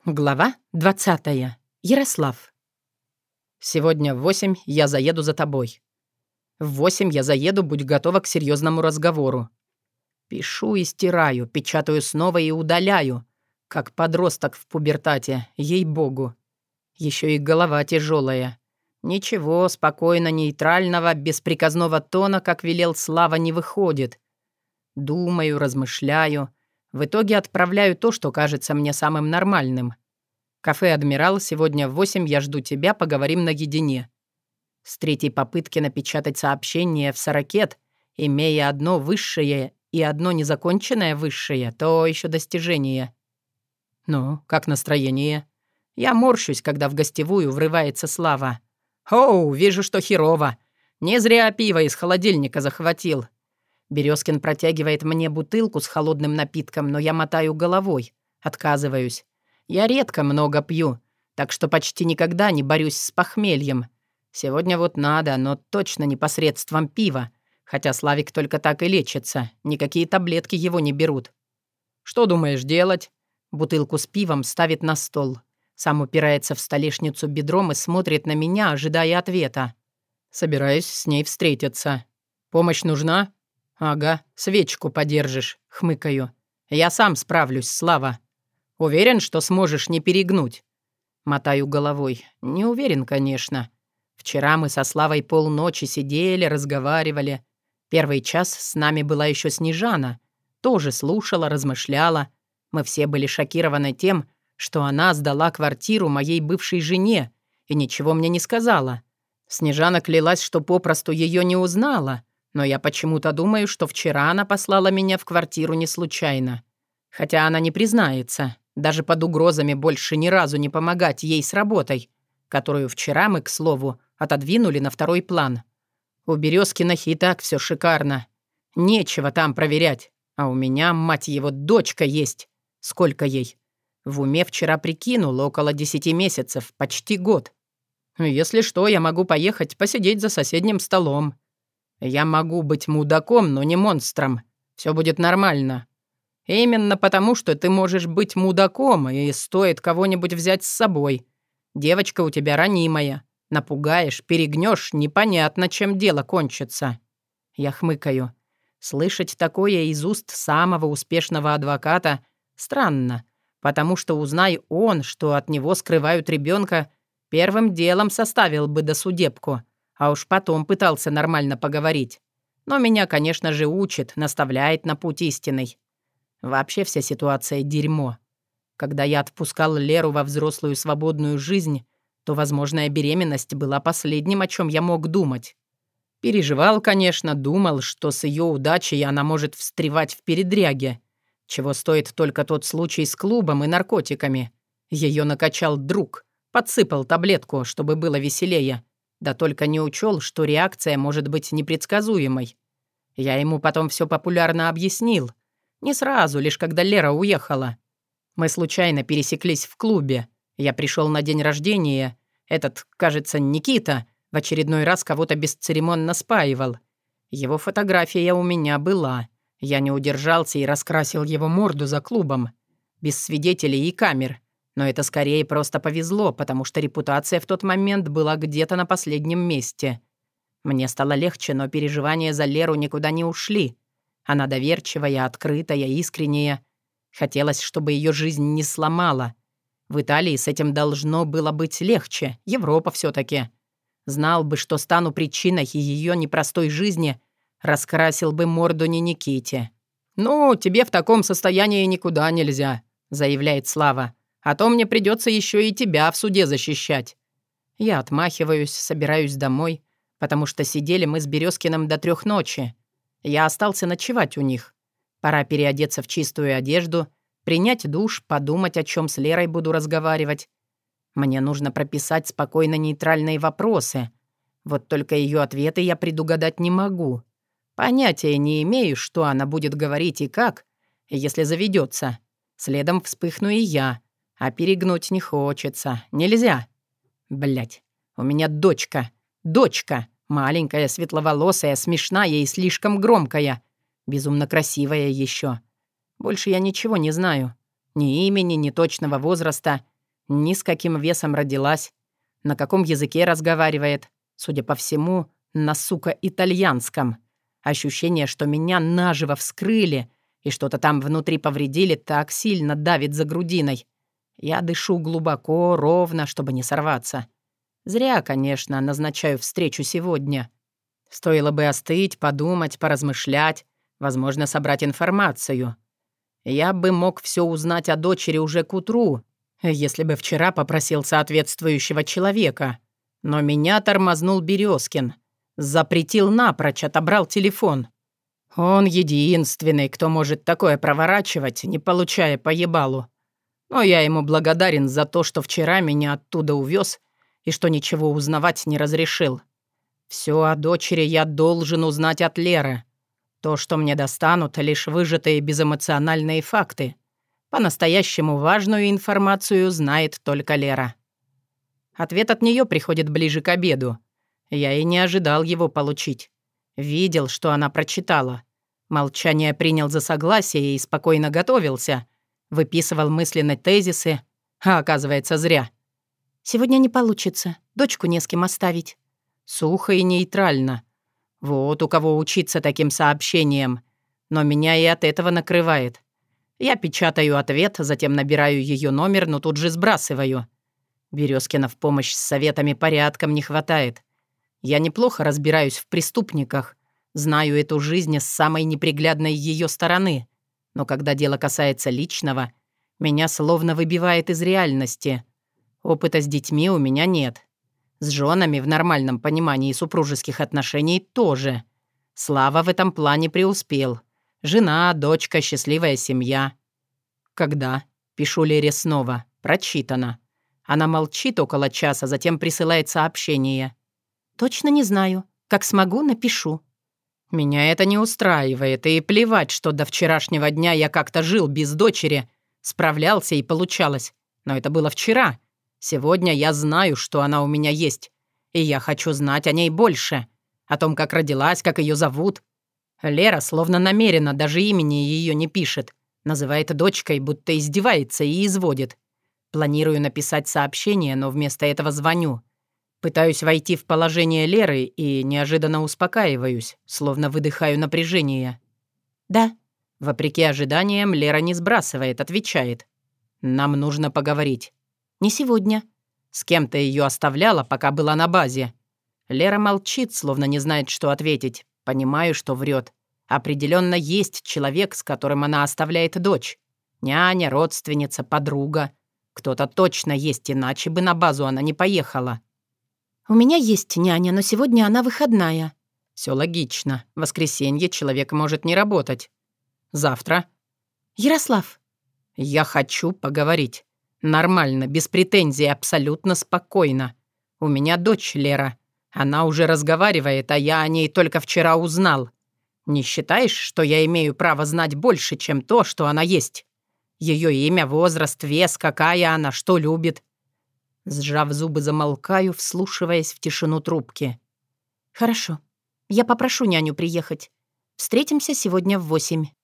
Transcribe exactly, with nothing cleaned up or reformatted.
Глава двадцатая. Ярослав. «Сегодня в восемь я заеду за тобой. В восемь я заеду, будь готова к серьезному разговору». Пишу и стираю, печатаю снова и удаляю, как подросток в пубертате, ей-богу. Еще и голова тяжелая. Ничего, спокойно, нейтрального, бесприказного тона, как велел Слава, не выходит. Думаю, размышляю. В итоге отправляю то, что кажется мне самым нормальным. «Кафе «Адмирал», сегодня в восемь я жду тебя, поговорим наедине». С третьей попытки напечатать сообщение в сорокет, имея одно высшее и одно незаконченное высшее, то еще достижение. «Ну, как настроение?» Я морщусь, когда в гостевую врывается Слава. «Оу, вижу, что херово. Не зря пиво из холодильника захватил». Березкин протягивает мне бутылку с холодным напитком, но я мотаю головой, отказываюсь. Я редко много пью, так что почти никогда не борюсь с похмельем. Сегодня вот надо, но точно не посредством пива, хотя Славик только так и лечится, никакие таблетки его не берут. «Что думаешь делать?» Бутылку с пивом ставит на стол. Сам упирается в столешницу бедром и смотрит на меня, ожидая ответа. «Собираюсь с ней встретиться. Помощь нужна?» «Ага, свечку подержишь», — хмыкаю. «Я сам справлюсь, Слава». «Уверен, что сможешь не перегнуть?» Мотаю головой. «Не уверен, конечно. Вчера мы со Славой полночи сидели, разговаривали. Первый час с нами была еще Снежана. Тоже слушала, размышляла. Мы все были шокированы тем, что она сдала квартиру моей бывшей жене и ничего мне не сказала. Снежана клялась, что попросту ее не узнала. Но я почему-то думаю, что вчера она послала меня в квартиру не случайно. Хотя она не признается, даже под угрозами больше ни разу не помогать ей с работой, которую вчера мы, к слову, отодвинули на второй план. У Березкиных и так все шикарно. Нечего там проверять. А у меня, мать его, дочка есть. Сколько ей? В уме вчера прикинул, около десяти месяцев, почти год. Если что, я могу поехать посидеть за соседним столом. Я могу быть мудаком, но не монстром. Все будет нормально. Именно потому, что ты можешь быть мудаком, и стоит кого-нибудь взять с собой. Девочка у тебя ранимая. Напугаешь, перегнешь, непонятно, чем дело кончится». Я хмыкаю. Слышать такое из уст самого успешного адвоката странно, потому что, узнай он, что от него скрывают ребенка, первым делом составил бы досудебку, а уж потом пытался нормально поговорить. Но меня, конечно же, учит, наставляет на путь истинный. Вообще вся ситуация — дерьмо. Когда я отпускал Леру во взрослую свободную жизнь, то возможная беременность была последним, о чем я мог думать. Переживал, конечно, думал, что с ее удачей она может встревать в передряге, чего стоит только тот случай с клубом и наркотиками. Ее накачал друг, подсыпал таблетку, чтобы было веселее. Да только не учел, что реакция может быть непредсказуемой. Я ему потом все популярно объяснил. Не сразу, лишь когда Лера уехала. Мы случайно пересеклись в клубе. Я пришел на день рождения. Этот, кажется, Никита, в очередной раз кого-то бесцеремонно спаивал. Его фотография у меня была. Я не удержался и раскрасил его морду за клубом. Без свидетелей и камер. Но это скорее просто повезло, потому что репутация в тот момент была где-то на последнем месте. Мне стало легче, но переживания за Леру никуда не ушли. Она доверчивая, открытая, искренняя. Хотелось, чтобы ее жизнь не сломала. В Италии с этим должно было быть легче. Европа все-таки. Знал бы, что стану причиной ее непростой жизни, раскрасил бы морду не Никите. «Ну, тебе в таком состоянии никуда нельзя», — заявляет Слава. «А то мне придется еще и тебя в суде защищать». Я отмахиваюсь, собираюсь домой, потому что сидели мы с Березкиным до трех ночи. Я остался ночевать у них. Пора переодеться в чистую одежду, принять душ, подумать, о чем с Лерой буду разговаривать. Мне нужно прописать спокойно нейтральные вопросы. Вот только ее ответы я предугадать не могу. Понятия не имею, что она будет говорить и как, если заведется. Следом вспыхну и я. А перегнуть не хочется. Нельзя. Блядь, у меня дочка. Дочка. Маленькая, светловолосая, смешная и слишком громкая. Безумно красивая еще. Больше я ничего не знаю. Ни имени, ни точного возраста. Ни с каким весом родилась, на каком языке разговаривает. Судя по всему, на, сука, итальянском. Ощущение, что меня наживо вскрыли и что-то там внутри повредили, так сильно давит за грудиной. Я дышу глубоко, ровно, чтобы не сорваться. Зря, конечно, назначаю встречу сегодня. Стоило бы остыть, подумать, поразмышлять, возможно, собрать информацию. Я бы мог все узнать о дочери уже к утру, если бы вчера попросил соответствующего человека. Но меня тормознул Березкин. Запретил напрочь, отобрал телефон. Он единственный, кто может такое проворачивать, не получая по ебалу. Но я ему благодарен за то, что вчера меня оттуда увез и что ничего узнавать не разрешил. Все о дочери я должен узнать от Леры. То, что мне достанут, лишь выжатые безэмоциональные факты. По-настоящему важную информацию знает только Лера. Ответ от нее приходит ближе к обеду. Я и не ожидал его получить. Видел, что она прочитала. Молчание принял за согласие и спокойно готовился. Выписывал мысленно тезисы, а оказывается, зря. «Сегодня не получится. Дочку не с кем оставить». Сухо и нейтрально. Вот у кого учиться таким сообщением. Но меня и от этого накрывает. Я печатаю ответ, затем набираю ее номер, но тут же сбрасываю. Березкина в помощь с советами порядком не хватает. Я неплохо разбираюсь в преступниках. Знаю эту жизнь с самой неприглядной ее стороны. Но когда дело касается личного, меня словно выбивает из реальности. Опыта с детьми у меня нет. С женами в нормальном понимании супружеских отношений тоже. Слава в этом плане преуспел. Жена, дочка, счастливая семья. Когда? Пишу Лере снова. Прочитано. Она молчит около часа, затем присылает сообщение. «Точно не знаю. Как смогу, напишу». Меня это не устраивает, и плевать, что до вчерашнего дня я как-то жил без дочери, справлялся и получалось. Но это было вчера. Сегодня я знаю, что она у меня есть, и я хочу знать о ней больше. О том, как родилась, как ее зовут. Лера словно намеренно даже имени ее не пишет. Называет дочкой, будто издевается и изводит. Планирую написать сообщение, но вместо этого звоню. Пытаюсь войти в положение Леры и неожиданно успокаиваюсь, словно выдыхаю напряжение. «Да». Вопреки ожиданиям, Лера не сбрасывает, отвечает. «Нам нужно поговорить». «Не сегодня». «С кем ты ее оставляла, пока была на базе?» Лера молчит, словно не знает, что ответить. Понимаю, что врет. Определенно есть человек, с которым она оставляет дочь. Няня, родственница, подруга. Кто-то точно есть, иначе бы на базу она не поехала. «У меня есть няня, но сегодня она выходная». Все логично. В воскресенье человек может не работать. Завтра. «Ярослав». «Я хочу поговорить. Нормально, без претензий, абсолютно спокойно. У меня дочь Лера. Она уже разговаривает, а я о ней только вчера узнал. Не считаешь, что я имею право знать больше, чем то, что она есть? Ее имя, возраст, вес, какая она, что любит?» Сжав зубы, замолкаю, вслушиваясь в тишину трубки. «Хорошо. Я попрошу няню приехать. Встретимся сегодня в восемь».